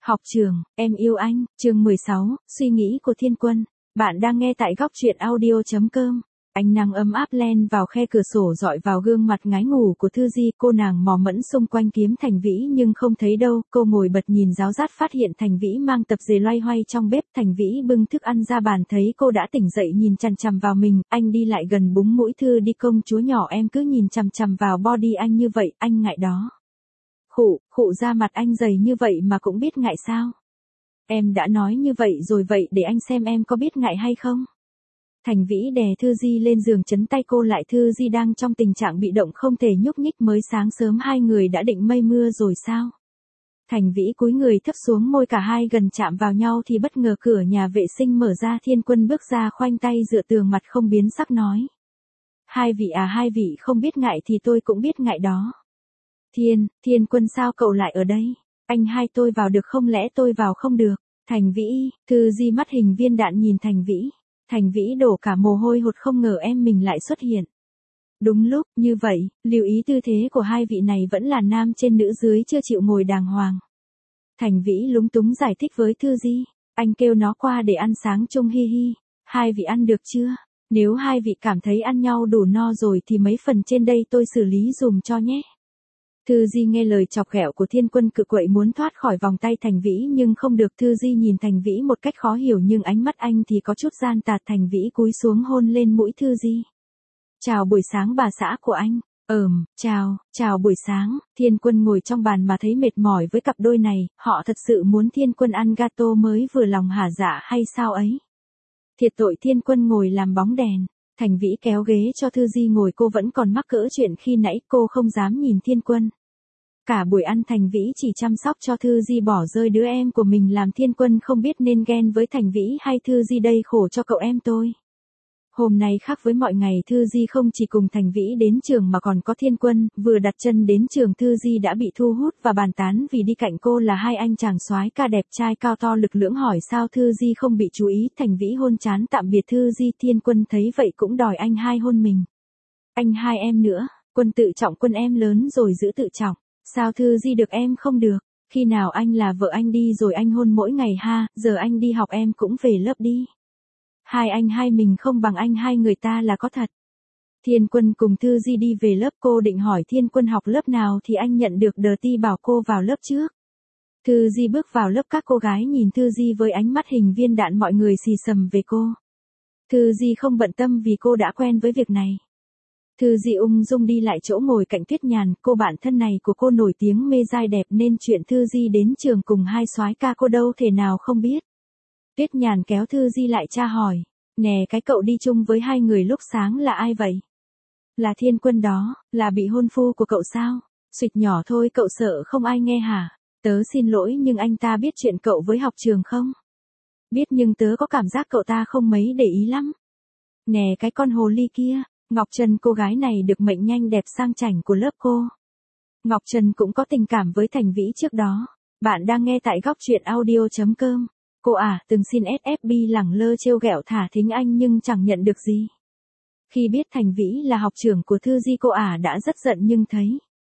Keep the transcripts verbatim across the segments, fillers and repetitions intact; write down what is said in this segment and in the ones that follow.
Học trường, em yêu anh, chương mười sáu, suy nghĩ của Thiên Quân. Bạn đang nghe tại góc truyện audio.com. Ánh nắng ấm áp len vào khe cửa sổ dọi vào gương mặt ngái ngủ của Thư Di. Cô nàng mò mẫm xung quanh kiếm Thành Vĩ nhưng không thấy đâu. Cô ngồi bật nhìn ráo rát phát hiện Thành Vĩ mang tập dề loay hoay trong bếp. Thành Vĩ bưng thức ăn ra bàn thấy cô đã tỉnh dậy nhìn chằm chằm vào mình. Anh đi lại gần búng mũi Thư Đi, công chúa nhỏ em cứ nhìn chằm chằm vào body anh như vậy, anh ngại đó. Khụ, khụ ra mặt anh dày như vậy mà cũng biết ngại sao? Em đã nói như vậy rồi, vậy để anh xem em có biết ngại hay không? Thành Vĩ đè Thư Di lên giường chấn tay cô lại. Thư Di đang trong tình trạng bị động không thể nhúc nhích, mới sáng sớm hai người đã định mây mưa rồi sao? Thành Vĩ cúi người thấp xuống, môi cả hai gần chạm vào nhau thì bất ngờ cửa nhà vệ sinh mở ra. Thiên Quân bước ra, khoanh tay dựa tường, mặt không biến sắc nói. Hai vị à, hai vị không biết ngại thì tôi cũng biết ngại đó. Thiên, Thiên Quân sao cậu lại ở đây? Anh hai tôi vào được không, lẽ tôi vào không được? Thành Vĩ, Thư Di mắt hình viên đạn nhìn Thành Vĩ. Thành Vĩ đổ cả mồ hôi hột, không ngờ em mình lại xuất hiện. Đúng lúc, như vậy, lưu ý tư thế của hai vị này vẫn là nam trên nữ dưới, chưa chịu ngồi đàng hoàng. Thành Vĩ lúng túng giải thích với Thư Di. Anh kêu nó qua để ăn sáng chung, hi hi. Hai vị ăn được chưa? Nếu hai vị cảm thấy ăn nhau đủ no rồi thì mấy phần trên đây tôi xử lý dùm cho nhé. Thư Di nghe lời chọc ghẹo của Thiên Quân, cự quậy muốn thoát khỏi vòng tay Thành Vĩ nhưng không được. Thư Di nhìn Thành Vĩ một cách khó hiểu nhưng ánh mắt anh thì có chút gian tà. Thành Vĩ cúi xuống hôn lên mũi Thư Di. Chào buổi sáng bà xã của anh. Ừm, chào, chào buổi sáng. Thiên Quân ngồi trong bàn mà thấy mệt mỏi với cặp đôi này. Họ thật sự muốn Thiên Quân ăn gato mới vừa lòng hả dạ hay sao ấy? Thiệt tội. Thiên Quân ngồi làm bóng đèn. Thành Vĩ kéo ghế cho Thư Di ngồi, cô vẫn còn mắc cỡ chuyện khi nãy, cô không dám nhìn Thiên Quân. Cả buổi ăn Thành Vĩ chỉ chăm sóc cho Thư Di, bỏ rơi đứa em của mình, làm Thiên Quân không biết nên ghen với Thành Vĩ hay Thư Di đây, khổ cho cậu em tôi. Hôm nay khác với mọi ngày, Thư Di không chỉ cùng Thành Vĩ đến trường mà còn có Thiên Quân. Vừa đặt chân đến trường, Thư Di đã bị thu hút và bàn tán vì đi cạnh cô là hai anh chàng soái ca đẹp trai cao to lực lưỡng. hỏi sao Thư Di không bị chú ý. Thành Vĩ hôn chán tạm biệt Thư Di. Thiên Quân thấy vậy cũng đòi anh hai hôn mình. Anh hai em nữa. Quân tự trọng, Quân em lớn rồi giữ tự trọng. Sao Thư Di được em không được? Khi nào anh là vợ anh đi rồi anh hôn mỗi ngày ha, giờ anh đi học em cũng về lớp đi. Hai anh hai mình không bằng anh hai người ta là có thật. Thiên Quân cùng Thư Di đi về lớp, cô định hỏi Thiên Quân học lớp nào thì anh nhận được đờ ti bảo cô vào lớp trước. Thư Di bước vào lớp, các cô gái nhìn Thư Di với ánh mắt hình viên đạn, mọi người xì xầm về cô. Thư Di không bận tâm vì cô đã quen với việc này. Thư Di ung dung đi lại chỗ ngồi cạnh Tuyết Nhàn, cô bạn thân này của cô nổi tiếng mê giai đẹp nên chuyện Thư Di đến trường cùng hai soái ca cô đâu thể nào không biết. Tuyết Nhàn kéo Thư Di lại tra hỏi, nè cái cậu đi chung với hai người lúc sáng là ai vậy? Là Thiên Quân đó, là bị hôn phu của cậu sao? Xụt nhỏ thôi, cậu sợ không ai nghe hả? Tớ xin lỗi nhưng anh ta biết chuyện cậu với học trường không? Biết, nhưng tớ có cảm giác cậu ta không mấy để ý lắm. Nè cái con hồ ly kia. Ngọc Trân, cô gái này được mệnh nhanh đẹp sang chảnh của lớp cô. Ngọc Trân cũng có tình cảm với Thành Vĩ trước đó. Bạn đang nghe tại góc truyện audio.com. Cô à, từng xin ét ép bê lẳng lơ trêu ghẹo thả thính anh nhưng chẳng nhận được gì. Khi biết Thành Vĩ là học trưởng của Thư Di, cô à đã rất giận nhưng thấy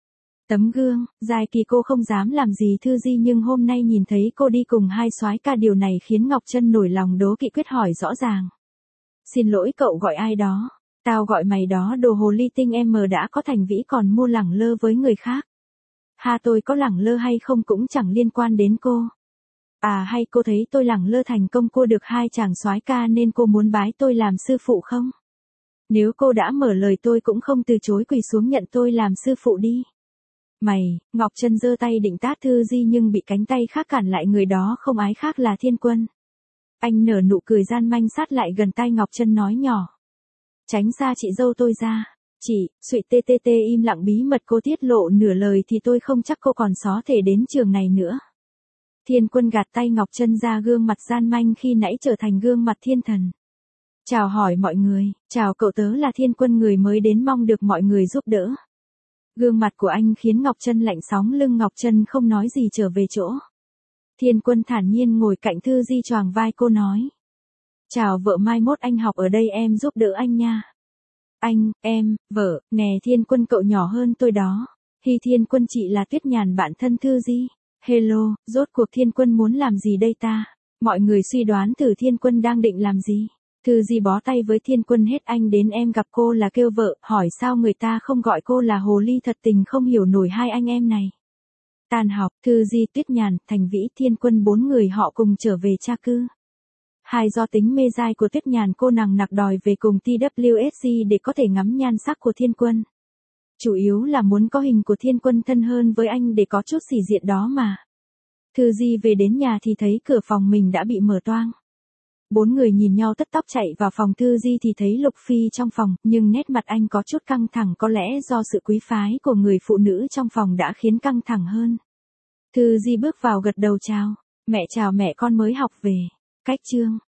tấm gương, dài kỳ cô không dám làm gì Thư Di, nhưng hôm nay nhìn thấy cô đi cùng hai soái ca, điều này khiến Ngọc Trân nổi lòng đố kỵ, quyết hỏi rõ ràng. Xin lỗi, cậu gọi ai đó? Tao gọi mày đó, đồ hồ ly tinh, em mờ đã có Thành Vĩ còn mua lẳng lơ với người khác. Ha, tôi có lẳng lơ hay không cũng chẳng liên quan đến cô. À, hay cô thấy tôi lẳng lơ thành công, cô được hai chàng soái ca nên cô muốn bái tôi làm sư phụ không? Nếu cô đã mở lời tôi cũng không từ chối, quỳ xuống nhận tôi làm sư phụ đi. Mày, Ngọc Trân giơ tay định tát Thư Di nhưng bị cánh tay khác cản lại, người đó không ái khác là Thiên Quân. Anh nở nụ cười gian manh sát lại gần tai Ngọc Trân nói nhỏ. Tránh xa chị dâu tôi ra. Chị, suỵ tê tê tê im lặng, bí mật cô tiết lộ nửa lời thì tôi không chắc cô còn xó thể đến trường này nữa. Thiên Quân gạt tay Ngọc Trân ra, gương mặt gian manh khi nãy trở thành gương mặt thiên thần. Chào hỏi mọi người, chào cậu, tớ là Thiên Quân, người mới đến, mong được mọi người giúp đỡ. Gương mặt của anh khiến Ngọc Trân lạnh sóng lưng, Ngọc Trân không nói gì trở về chỗ. Thiên Quân thản nhiên ngồi cạnh Thư Di, choàng vai cô nói. Chào vợ, mai mốt anh học ở đây em giúp đỡ anh nha. Anh, em, vợ, nè Thiên Quân cậu nhỏ hơn tôi đó. Hi, Thiên Quân chị là Tuyết Nhàn, bạn thân Thư Di. Hello, rốt cuộc Thiên Quân muốn làm gì đây ta? Mọi người suy đoán thử Thiên Quân đang định làm gì? Thư Di bó tay với Thiên Quân hết anh đến em gặp cô là kêu vợ, hỏi sao người ta không gọi cô là hồ ly thật tình không hiểu nổi hai anh em này. Tàn học, Thư Di, Tuyết Nhàn, Thành Vĩ, Thiên Quân bốn người họ cùng trở về tra cư. Hai do tính mê dai của Tuyết Nhàn cô nàng nặc đòi về cùng tê vê ét giê để có thể ngắm nhan sắc của Thiên Quân. Chủ yếu là muốn có hình của Thiên Quân thân hơn với anh để có chút sĩ diện đó mà. Thư Di về đến nhà thì thấy cửa phòng mình đã bị mở toang. Bốn người nhìn nhau tất tóc chạy vào phòng Thư Di thì thấy Lục Phi trong phòng, nhưng nét mặt anh có chút căng thẳng, có lẽ do sự quý phái của người phụ nữ trong phòng đã khiến căng thẳng hơn. Thư Di bước vào gật đầu chào, mẹ chào mẹ, con mới học về. Cách chương